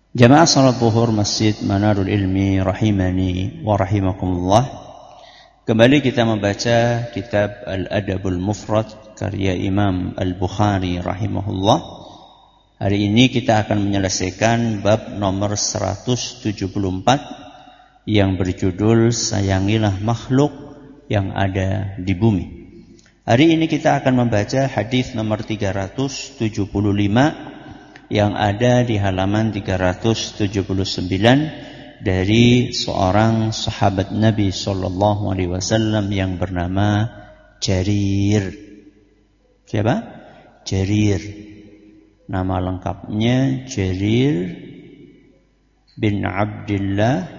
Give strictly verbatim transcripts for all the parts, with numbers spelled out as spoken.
Jamaah salat zuhur Masjid Manarul Ilmi rahimani wa rahimakumullah. Kembali kita membaca kitab Al-Adabul Mufrad karya Imam Al-Bukhari rahimahullah. Hari ini kita akan menyelesaikan bab nomor seratus tujuh puluh empat yang berjudul Sayangilah makhluk yang ada di bumi. Hari ini kita akan membaca hadis nomor tiga ratus tujuh puluh lima yang ada di halaman tiga ratus tujuh puluh sembilan dari seorang sahabat Nabi sallallahu alaihi wasallam yang bernama Jarir. Siapa? Jarir. Nama lengkapnya Jarir bin Abdullah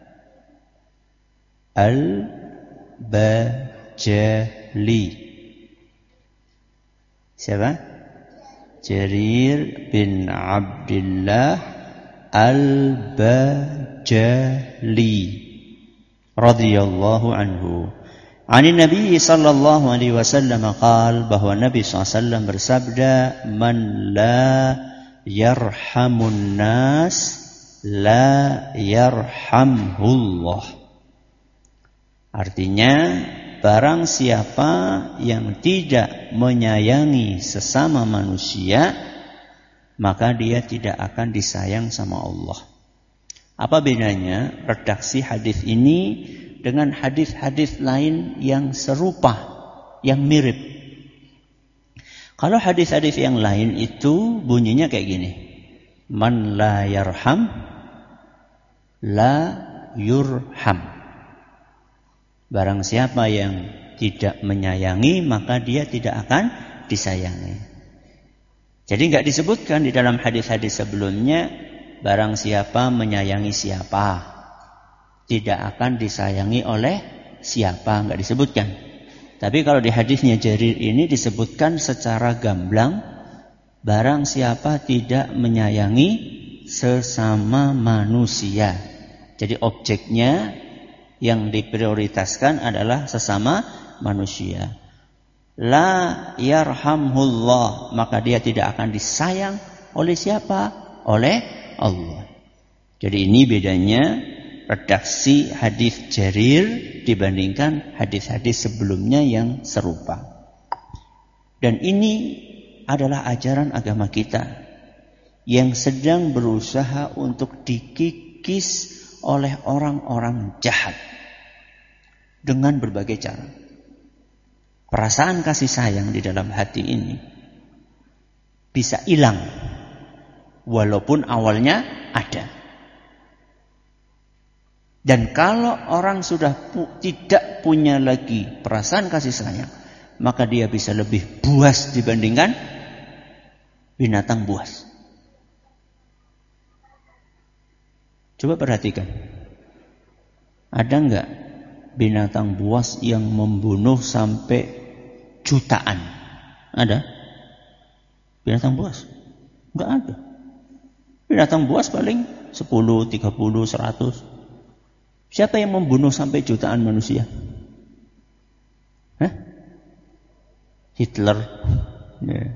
Al-Bajali. Siapa? Jarir bin Abdullah Al-Bajali radhiyallahu anhu. Ani Nabi sallallahu alaihi wasallam qaal, bahwa Nabi sallallahu alaihi wasallam bersabda, man la yarhamun nas la yarhamhullah. Artinya, barang siapa yang tidak menyayangi sesama manusia, maka dia tidak akan disayang sama Allah. Apa bedanya redaksi hadis ini dengan hadis-hadis lain yang serupa, yang mirip? Kalau hadis-hadis yang lain itu bunyinya kayak gini. Man la yarham la yurham. Barang siapa yang tidak menyayangi, maka dia tidak akan disayangi. Jadi enggak disebutkan di dalam hadis-hadis sebelumnya, barang siapa menyayangi siapa, tidak akan disayangi oleh siapa, enggak disebutkan. Tapi kalau di hadisnya Jarir ini disebutkan secara gamblang, barang siapa tidak menyayangi sesama manusia. Jadi objeknya yang diprioritaskan adalah sesama manusia. La yarhamhullah, maka dia tidak akan disayang oleh siapa? Oleh Allah. Jadi ini bedanya redaksi hadis Jarir dibandingkan hadis-hadis sebelumnya yang serupa. Dan ini adalah ajaran agama kita yang sedang berusaha untuk dikikis oleh orang-orang jahat dengan berbagai cara. Perasaan kasih sayang di dalam hati ini bisa hilang walaupun awalnya ada. Dan kalau orang sudah pu- tidak punya lagi perasaan kasih sayang, maka dia bisa lebih buas dibandingkan binatang buas. Coba perhatikan. Ada enggak binatang buas yang membunuh sampai jutaan? Ada? Binatang buas? Enggak ada. Binatang buas paling sepuluh, tiga puluh, seratus. Siapa yang membunuh sampai jutaan manusia? Hah? Hitler. Ya.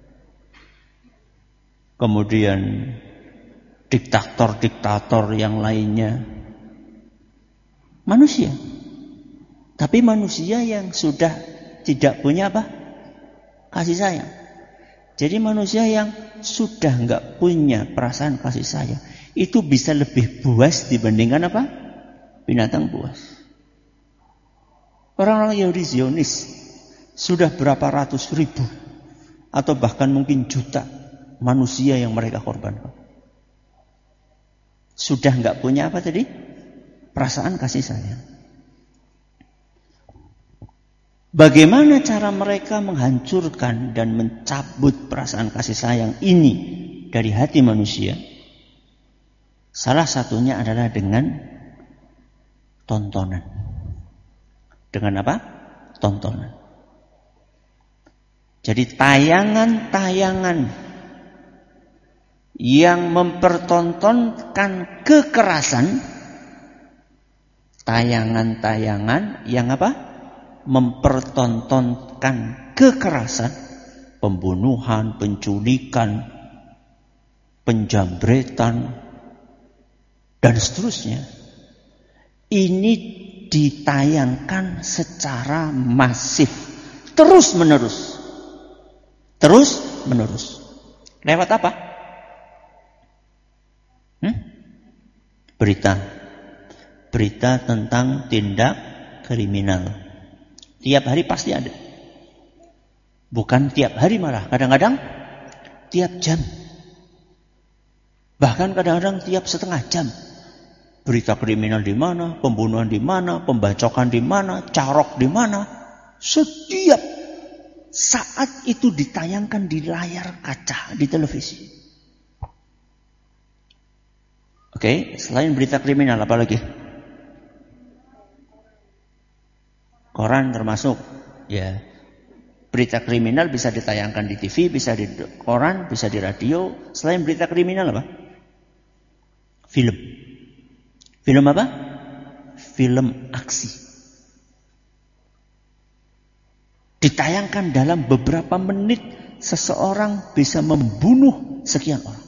Kemudian diktator-diktator yang lainnya. Manusia. Tapi manusia yang sudah tidak punya apa? Kasih sayang. Jadi manusia yang sudah enggak punya perasaan kasih sayang, itu bisa lebih buas dibandingkan apa? Binatang buas. Orang-orang Yahudi Zionis sudah berapa ratus ribu atau bahkan mungkin juta manusia yang mereka korbankan. Sudah enggak punya apa tadi? Perasaan kasih sayang. Bagaimana cara mereka menghancurkan dan mencabut perasaan kasih sayang ini dari hati manusia? Salah satunya adalah dengan tontonan. Dengan apa? Tontonan. Jadi tayangan-tayangan yang mempertontonkan kekerasan, tayangan-tayangan yang apa? Mempertontonkan kekerasan, pembunuhan, penculikan, penjambretan, dan seterusnya. Ini ditayangkan secara masif, terus menerus, terus menerus. Lewat apa? Hmm? Berita, berita tentang tindak kriminal. Tiap hari pasti ada. Bukan tiap hari malah, kadang-kadang tiap jam. Bahkan kadang-kadang tiap setengah jam. Berita kriminal di mana, pembunuhan di mana, pembacokan di mana, carok di mana. Setiap saat itu ditayangkan di layar kaca, di televisi. Oke, selain berita kriminal apa lagi? Koran termasuk, ya. Berita kriminal bisa ditayangkan di T V, bisa di koran, bisa di radio. Selain berita kriminal apa? Film. Film apa? Film aksi. Ditayangkan dalam beberapa menit, seseorang bisa membunuh sekian orang.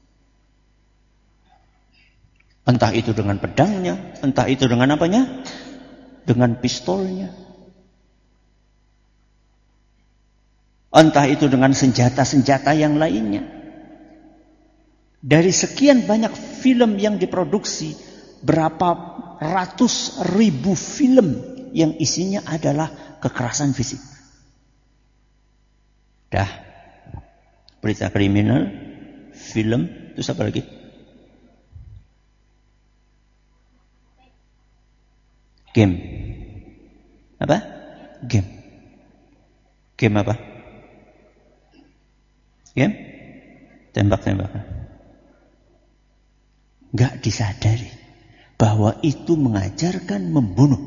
Entah itu dengan pedangnya, entah itu dengan apanya? Dengan pistolnya. Entah itu dengan senjata-senjata yang lainnya. Dari sekian banyak film yang diproduksi, berapa ratus ribu film yang isinya adalah kekerasan fisik. Dah. Berita kriminal, film, terus apa lagi? Game. Apa? Game. Game apa? Game? Tembak-tembakan. Gak disadari bahwa itu mengajarkan membunuh.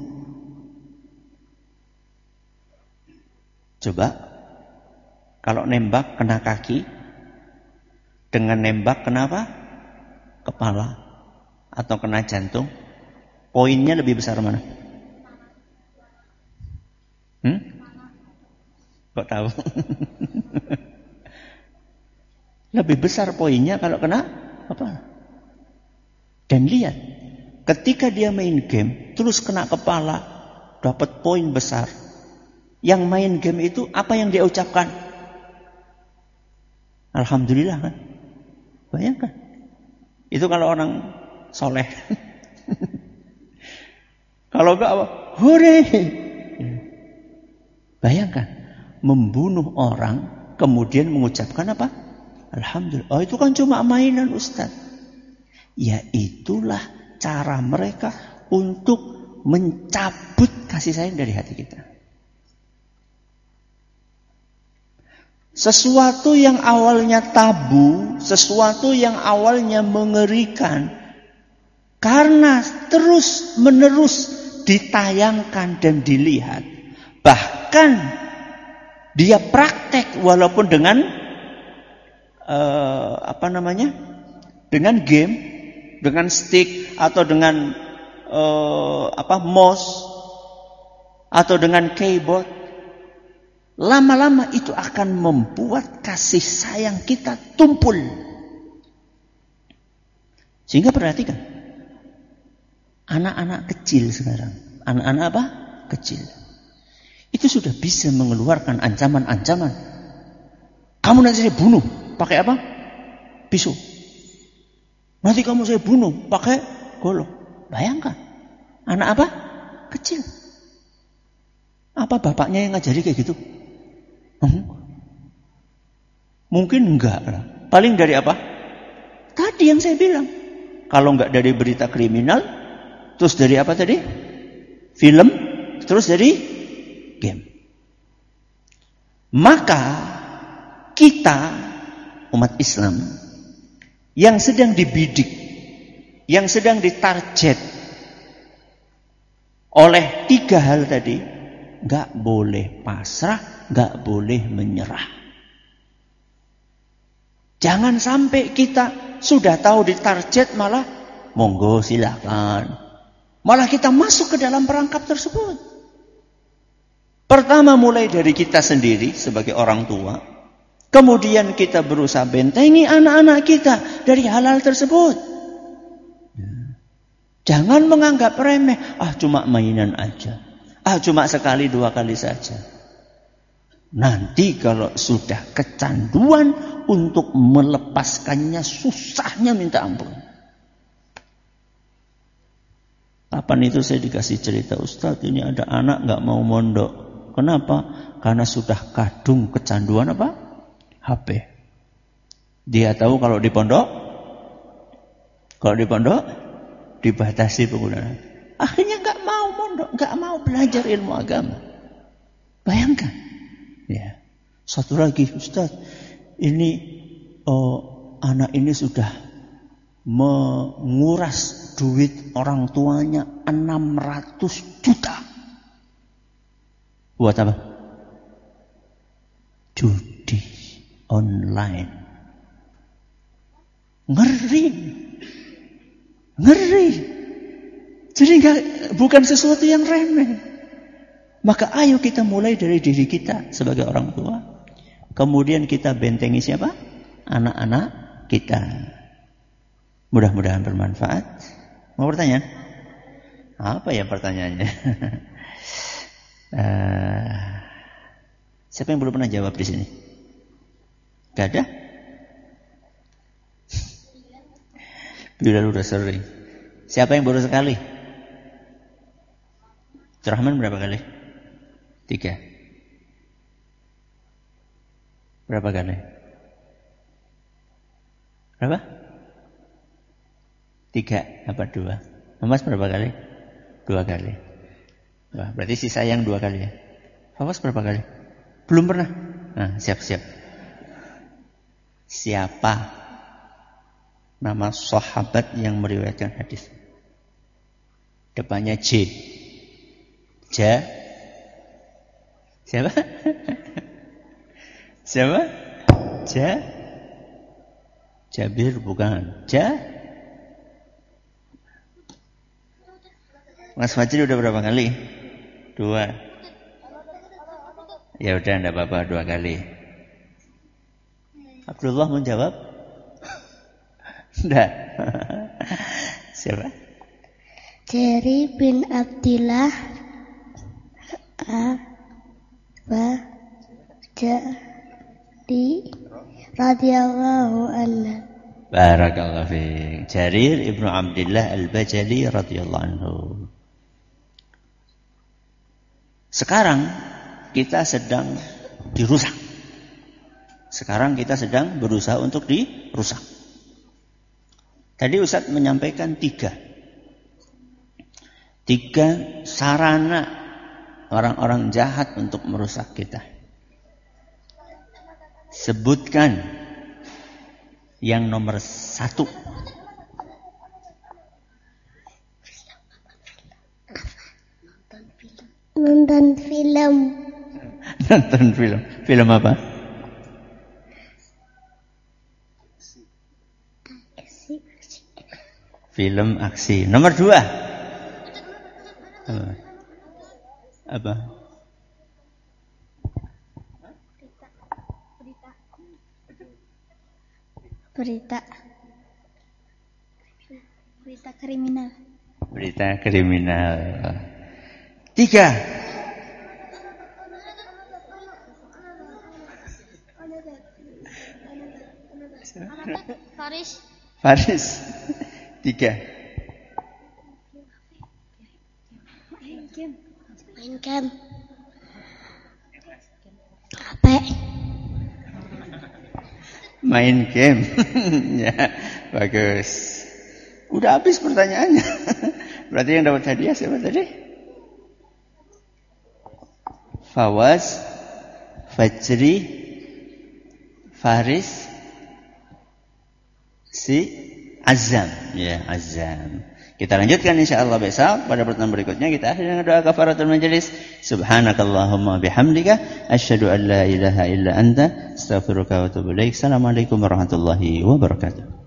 Coba, kalau nembak kena kaki, dengan nembak kenapa? Kepala atau kena jantung, poinnya lebih besar mana? Hmm? Kok tahu? Lebih besar poinnya kalau kena kepala. Dan lihat, ketika dia main game, terus kena kepala, dapat poin besar. Yang main game itu, apa yang dia ucapkan? Alhamdulillah kan? Bayangkan. Itu kalau orang soleh. Kalau enggak apa? Hore! Bayangkan, membunuh orang, kemudian mengucapkan apa? Alhamdulillah. Oh, itu kan cuma mainan, Ustaz. Ya itulah cara mereka untuk mencabut kasih sayang dari hati kita. Sesuatu yang awalnya tabu, sesuatu yang awalnya mengerikan, karena terus menerus ditayangkan dan dilihat, bahkan dia praktek walaupun dengan uh, apa namanya, dengan game, dengan stick atau dengan uh, apa mouse atau dengan keyboard, lama-lama itu akan membuat kasih sayang kita tumpul. Sehingga perhatikan, anak-anak kecil sekarang, anak-anak apa? Kecil. Itu sudah bisa mengeluarkan ancaman-ancaman. Kamu nanti saya bunuh, pakai apa? Pisau. Nanti kamu saya bunuh, pakai golok. Bayangkan, anak apa? Kecil. Apa bapaknya yang ngajari kayak gitu? Hmm? Mungkin enggak lah. Paling dari apa? Tadi yang saya bilang. Kalau enggak dari berita kriminal, terus dari apa tadi? Film, terus dari game. Maka kita umat Islam yang sedang dibidik, yang sedang ditarget oleh tiga hal tadi, enggak boleh pasrah, enggak boleh menyerah. Jangan sampai kita sudah tahu ditarget malah monggo silakan. Malah kita masuk ke dalam perangkap tersebut. Pertama mulai dari kita sendiri sebagai orang tua. Kemudian kita berusaha bentengi anak-anak kita dari hal-hal tersebut. Jangan menganggap remeh. Ah, cuma mainan aja. Ah, cuma sekali dua kali saja. Nanti kalau sudah kecanduan untuk melepaskannya susahnya minta ampun. Kapan itu saya dikasih cerita, Ustadz ini ada anak gak mau mondok. Kenapa? Karena sudah kadung kecanduan apa? H P. Dia tahu kalau di pondok, kalau di pondok dibatasi penggunaan. Akhirnya gak mau mondok, gak mau belajar ilmu agama. Bayangkan. Ya. Satu lagi, Ustadz, ini oh, anak ini sudah menguras duit orang tuanya enam ratus juta. Buat apa? Judi online. Ngeri. Ngeri. Jadi enggak, bukan sesuatu yang remeh. Maka ayo kita mulai dari diri kita sebagai orang tua. Kemudian kita bentengi siapa? Anak-anak kita. Mudah-mudahan bermanfaat. Mau bertanya? Apa ya pertanyaannya? uh, siapa yang belum pernah jawab di sini? Gak ada? Bilal udah sering. Siapa yang baru sekali? Rahman berapa kali? Tiga. Berapa kali? Berapa? Tiga apa dua? Mas berapa kali? Dua kali. Wah, berarti si sayang dua kali ya. Fawas berapa kali? Belum pernah. Nah, siap-siap. Siapa nama sahabat yang meriwayatkan hadis? Depannya J. Ja. Siapa? Siapa? Ja. Jabir bukan. Ja. Mas Fajri udah berapa kali? Dua. Ya udah, enggak apa-apa, dua kali. Abdullah menjawab? Enggak. Siapa? Jarir bin Abdillah Al-Bajali radhiyallahu anhu. Barakallahu fiik. Jarir ibnu Abdillah Al-Bajali radhiyallahu anhu. Sekarang kita sedang dirusak. Sekarang kita sedang berusaha untuk dirusak. Tadi Ustaz menyampaikan tiga. Tiga sarana orang-orang jahat untuk merusak kita. Sebutkan yang nomor satu. Nonton film. Nonton film. Film apa? Aksi. Film aksi. Nomor dua. Apa? Apa? Berita. Berita kriminal. Berita kriminal. Tiga. Faris. Faris. Tiga. Main game. Main game. H P. Main game. Ya, bagus. Udah habis pertanyaannya. Berarti yang dapat hadiah siapa tadi? Fawaz, Fajri, Faris, si Azam. Ya, Azam. Kita lanjutkan insyaallah besok pada pertemuan berikutnya. Kita akhiri dengan doa kafaratul majelis. Subhanakallahumma bihamdika asyhadu an la ilaha illa anta astaghfiruka wa atubu ilaik. Assalamualaikum warahmatullahi wabarakatuh.